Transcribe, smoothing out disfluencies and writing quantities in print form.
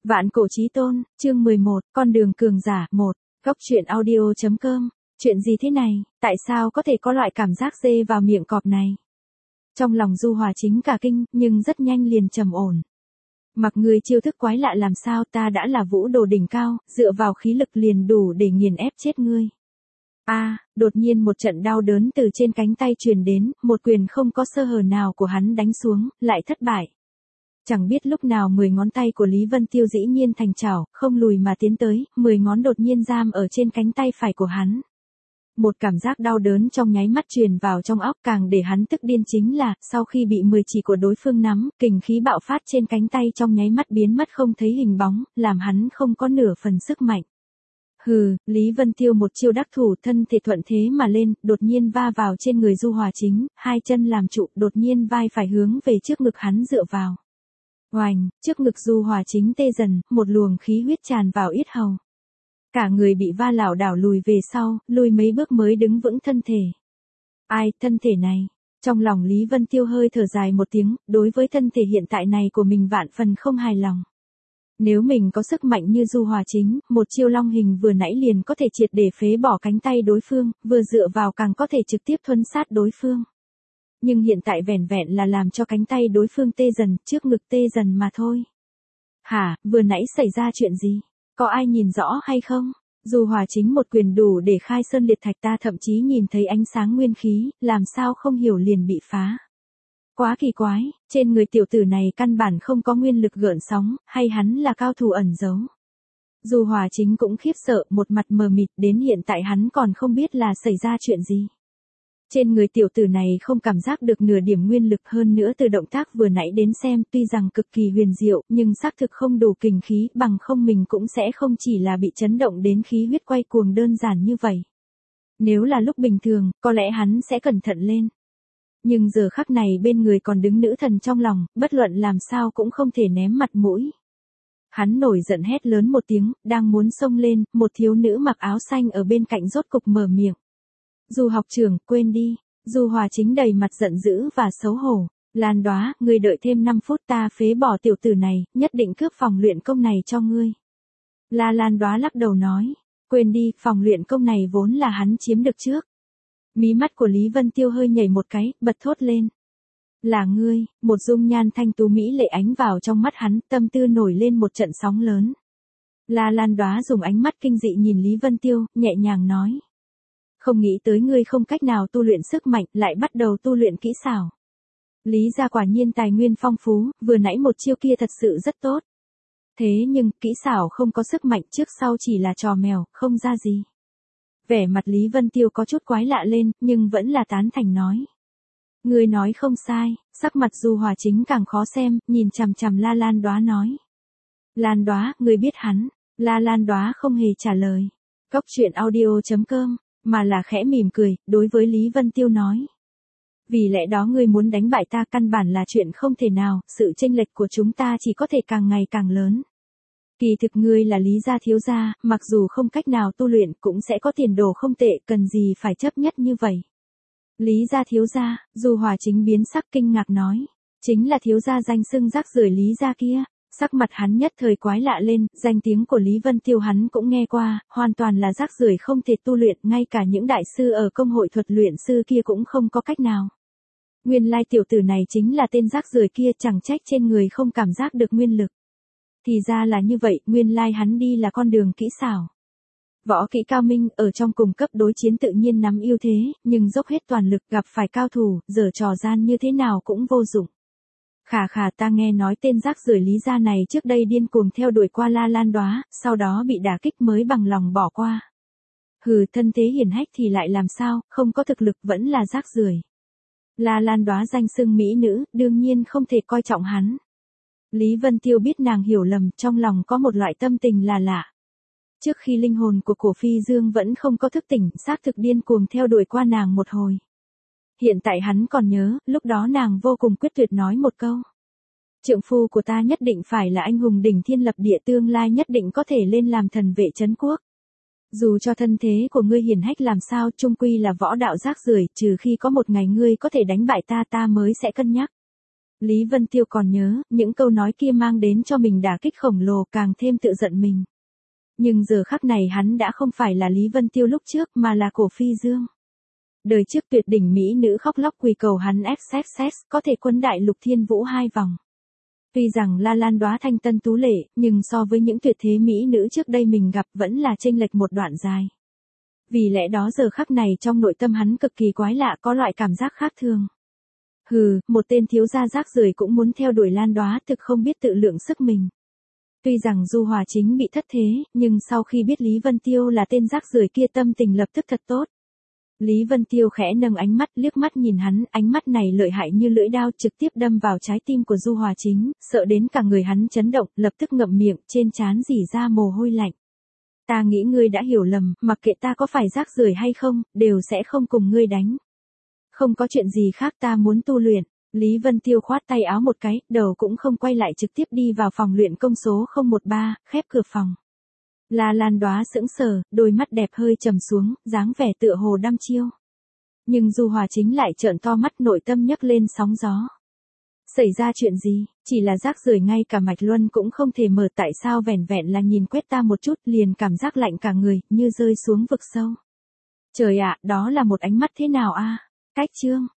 Vạn cổ chí tôn, chương 11, con đường cường giả, 1, góc truyện audio.com, chuyện gì thế này, tại sao có thể có loại cảm giác dê vào miệng cọp này? Trong lòng Du Hòa Chính cả kinh, nhưng rất nhanh liền trầm ổn. Mặc người chiêu thức quái lạ làm sao, ta đã là vũ đồ đỉnh cao, dựa vào khí lực liền đủ để nghiền ép chết ngươi. Đột nhiên một trận đau đớn từ trên cánh tay truyền đến, một quyền không có sơ hở nào của hắn đánh xuống, lại thất bại. Chẳng biết lúc nào 10 ngón tay của Lý Vân Tiêu dĩ nhiên thành chảo, không lùi mà tiến tới, 10 ngón đột nhiên giam ở trên cánh tay phải của hắn. Một cảm giác đau đớn trong nháy mắt truyền vào trong óc, càng để hắn tức điên chính là, sau khi bị 10 chỉ của đối phương nắm, kình khí bạo phát trên cánh tay trong nháy mắt biến mất không thấy hình bóng, làm hắn không có nửa phần sức mạnh. Lý Vân Tiêu một chiêu đắc thủ, thân thể thuận thế mà lên, đột nhiên va vào trên người Du Hòa Chính, hai chân làm trụ, đột nhiên vai phải hướng về trước ngực hắn dựa vào. Oành, trước ngực Du Hòa Chính tê dần, một luồng khí huyết tràn vào yết hầu. Cả người bị va lảo đảo lùi về sau, lùi mấy bước mới đứng vững thân thể. Thân thể này? Trong lòng Lý Vân Tiêu hơi thở dài một tiếng, đối với thân thể hiện tại này của mình vạn phần không hài lòng. Nếu mình có sức mạnh như Du Hòa Chính, một chiêu long hình vừa nãy liền có thể triệt để phế bỏ cánh tay đối phương, vừa dựa vào càng có thể trực tiếp thuân sát đối phương. Nhưng hiện tại vẻn vẹn là làm cho cánh tay đối phương tê dần, trước ngực tê dần mà thôi. Vừa nãy xảy ra chuyện gì? Có ai nhìn rõ hay không? Du Hòa Chính một quyền đủ để khai sơn liệt thạch, ta thậm chí nhìn thấy ánh sáng nguyên khí, làm sao không hiểu liền bị phá. Quá kỳ quái, trên người tiểu tử này căn bản không có nguyên lực gợn sóng, hay hắn là cao thủ ẩn giấu. Du Hòa Chính cũng khiếp sợ, một mặt mờ mịt, đến hiện tại hắn còn không biết là xảy ra chuyện gì. Trên người tiểu tử này không cảm giác được nửa điểm nguyên lực, hơn nữa từ động tác vừa nãy đến xem tuy rằng cực kỳ huyền diệu, nhưng xác thực không đủ kình khí, bằng không mình cũng sẽ không chỉ là bị chấn động đến khí huyết quay cuồng đơn giản như vậy. Nếu là lúc bình thường, có lẽ hắn sẽ cẩn thận lên. Nhưng giờ khắc này bên người còn đứng nữ thần trong lòng, bất luận làm sao cũng không thể ném mặt mũi. Hắn nổi giận hét lớn một tiếng, đang muốn xông lên, một thiếu nữ mặc áo xanh ở bên cạnh rốt cục mở miệng. Du học trưởng, quên đi. Du Hòa Chính đầy mặt giận dữ và xấu hổ. Lan Đóa, ngươi đợi thêm 5 phút, ta phế bỏ tiểu tử này, nhất định cướp phòng luyện công này cho ngươi. Lan Đóa lắc đầu nói, quên đi, phòng luyện công này vốn là hắn chiếm được trước. Mí mắt của Lý Vân Tiêu hơi nhảy một cái, bật thốt lên. Là ngươi, một dung nhan thanh tú mỹ lệ ánh vào trong mắt hắn, tâm tư nổi lên một trận sóng lớn. Lan Đóa dùng ánh mắt kinh dị nhìn Lý Vân Tiêu, nhẹ nhàng nói. Không nghĩ tới ngươi không cách nào tu luyện sức mạnh, lại bắt đầu tu luyện kỹ xảo. Lý gia quả nhiên tài nguyên phong phú, vừa nãy một chiêu kia thật sự rất tốt. Thế nhưng, kỹ xảo không có sức mạnh, trước sau chỉ là trò mèo, không ra gì. Vẻ mặt Lý Vân Tiêu có chút quái lạ lên, nhưng vẫn là tán thành nói. Ngươi nói không sai, sắc mặt Du Hòa Chính càng khó xem, nhìn chằm chằm Lan Đóa nói. Lan Đóa, ngươi biết hắn? Lan Đóa không hề trả lời. Góc truyện audio.com, mà là khẽ mỉm cười, đối với Lý Vân Tiêu nói. Vì lẽ đó ngươi muốn đánh bại ta căn bản là chuyện không thể nào, sự chênh lệch của chúng ta chỉ có thể càng ngày càng lớn. Kỳ thực ngươi là Lý gia thiếu gia, mặc dù không cách nào tu luyện cũng sẽ có tiền đồ không tệ, cần gì phải chấp nhất như vậy. Lý gia thiếu gia, Du Hòa Chính biến sắc kinh ngạc nói. Chính là thiếu gia danh xưng rác rưởi Lý gia kia. Sắc mặt hắn nhất thời quái lạ lên, danh tiếng của Lý Vân Tiêu hắn cũng nghe qua, hoàn toàn là rác rưởi không thể tu luyện, ngay cả những đại sư ở công hội thuật luyện sư kia cũng không có cách nào. Nguyên lai tiểu tử này chính là tên rác rưởi kia, chẳng trách trên người không cảm giác được nguyên lực. Thì ra là như vậy, nguyên lai hắn đi là con đường kỹ xảo. Võ kỹ cao minh, ở trong cùng cấp đối chiến tự nhiên nắm ưu thế, nhưng dốc hết toàn lực gặp phải cao thủ, giở trò gian như thế nào cũng vô dụng. Khà, ta nghe nói tên rác rưởi Lý gia này trước đây điên cuồng theo đuổi qua Lan Đóa, sau đó bị đả kích mới bằng lòng bỏ qua. Thân thế hiển hách thì lại làm sao, không có thực lực vẫn là rác rưởi. Lan Đóa danh xưng mỹ nữ, đương nhiên không thể coi trọng hắn. Lý Vân Tiêu biết nàng hiểu lầm, trong lòng có một loại tâm tình là lạ. Trước khi linh hồn của Cổ Phi Dương vẫn không có thức tỉnh, xác thực điên cuồng theo đuổi qua nàng một hồi. Hiện tại hắn còn nhớ, lúc đó nàng vô cùng quyết tuyệt nói một câu. Trượng phu của ta nhất định phải là anh hùng đỉnh thiên lập địa, tương lai nhất định có thể lên làm thần vệ trấn quốc. Dù cho thân thế của ngươi hiển hách làm sao, chung quy là võ đạo rác rưởi, trừ khi có một ngày ngươi có thể đánh bại ta, ta mới sẽ cân nhắc. Lý Vân Tiêu còn nhớ, những câu nói kia mang đến cho mình đả kích khổng lồ, càng thêm tự giận mình. Nhưng giờ khắc này hắn đã không phải là Lý Vân Tiêu lúc trước mà là Cổ Phi Dương. Đời trước tuyệt đỉnh mỹ nữ khóc lóc quỳ cầu hắn XXX, có thể quấn đại lục thiên vũ 2 vòng. Tuy rằng La Lan đóa thanh tân tú lệ, nhưng so với những tuyệt thế mỹ nữ trước đây mình gặp vẫn là chênh lệch một đoạn dài. Vì lẽ đó giờ khắc này trong nội tâm hắn cực kỳ quái lạ, có loại cảm giác khác thường. Hừ, một tên thiếu gia rác rưởi cũng muốn theo đuổi Lan đóa, thực không biết tự lượng sức mình. Tuy rằng Du Hòa Chính bị thất thế, nhưng sau khi biết Lý Vân Tiêu là tên rác rưởi kia, tâm tình lập tức thật tốt. Lý Vân Tiêu khẽ nâng ánh mắt, liếc mắt nhìn hắn, ánh mắt này lợi hại như lưỡi đao, trực tiếp đâm vào trái tim của Du Hòa Chính, sợ đến cả người hắn chấn động, lập tức ngậm miệng, trên trán rỉ ra mồ hôi lạnh. Ta nghĩ ngươi đã hiểu lầm, mặc kệ ta có phải rác rưởi hay không, đều sẽ không cùng ngươi đánh. Không có chuyện gì khác, ta muốn tu luyện. Lý Vân Tiêu khoát tay áo một cái, đầu cũng không quay lại, trực tiếp đi vào phòng luyện công số 013, khép cửa phòng. La Lan đóa sững sờ, đôi mắt đẹp hơi trầm xuống, dáng vẻ tựa hồ đăm chiêu. Nhưng Du Hòa Chính lại trợn to mắt, nội tâm nhấc lên sóng gió. Xảy ra chuyện gì, chỉ là rác rưởi ngay cả mạch luân cũng không thể mở, tại sao vẻn vẹn là nhìn quét ta một chút liền cảm giác lạnh cả người, như rơi xuống vực sâu. Trời ạ, đó là một ánh mắt thế nào a? Cách chương